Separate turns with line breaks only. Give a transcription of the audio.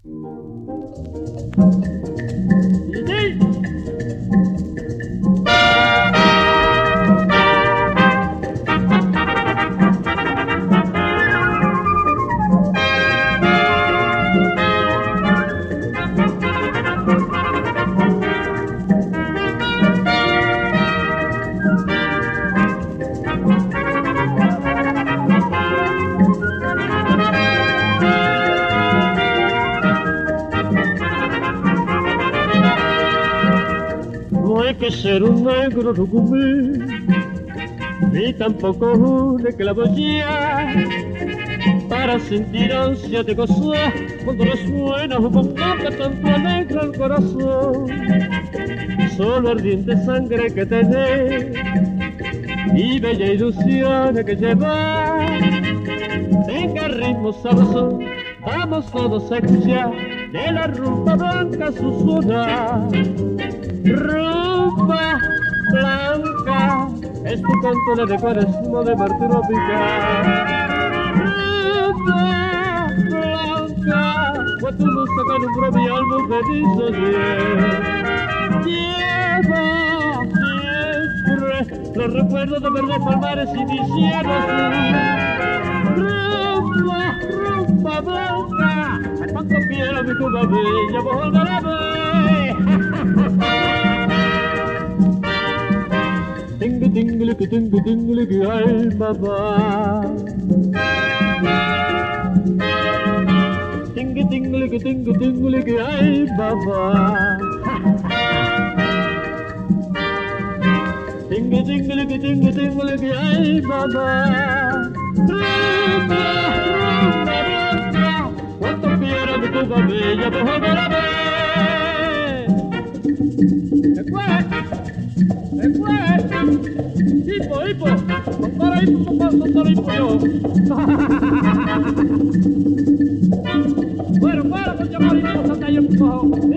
No hay que ser un negro rucumí, ni tampoco un esclavocía, para sentir ansia de gozar cuando resuena un bombo que tanto alegra el corazón. Solo ardiente sangre que tenés y bella ilusión que llevar. Venga ritmo sabroso, vamos todos a escuchar de la rumba blanca su sonar. Rumba blanca es tu canto de recuerdo de mar tropical. Rumba blanca fue tu música en un propio álbum feliz lleva siempre los recuerdos de verdes palmares y de cielo azul. Rumba blanca, al cuanto quiero mi Cuba bella volver a ver. Tingle, ay mamá. Tingle, ay mamá. Tingle, ay mamá. Rumba blanca, cuánto quiero mi Cuba bella volver a ver. Hipo, para hipo yo. Bueno, para, con llamar hipo, saca yo, por favor.